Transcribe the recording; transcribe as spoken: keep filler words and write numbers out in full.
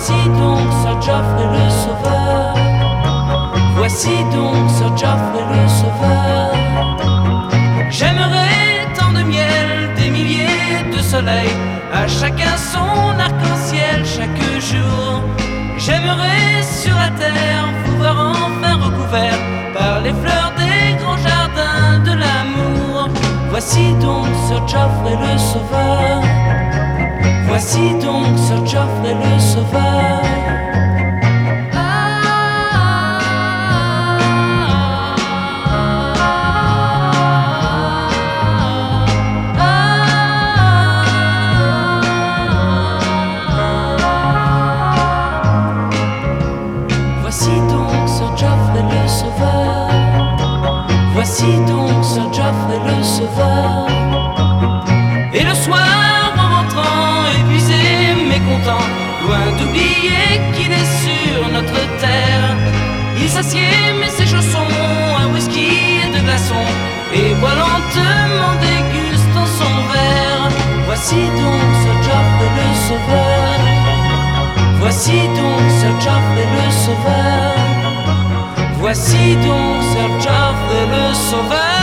Voici donc Sir Geoffrey le Sauveur. Voici donc Sir Geoffrey le Sauveur. J'aimerais tant de miel, des milliers de soleils, à chacun son arc-en-ciel chaque jour. J'aimerais sur la terre vous voir enfin recouvert par les fleurs des grands jardins de l'amour. Voici donc Sir Geoffrey le Sauveur. Voici donc Sir Geoffrey le Sauveur. Voici donc Sir Geoffrey le Sauveur. Voici donc Sir Geoffrey le Sauveur. Et le soir en rentrant épuisé, mécontent, loin d'oublier qu'il est sur notre terre, il s'assied met ses chaussons, un whisky et de glaçons, et boit lentement, dégustant son verre. Voici donc Sir Geoffrey le Sauveur. Voici donc Sir Geoffrey le Sauveur. Voici donc Sir Geoffrey le Sauveur.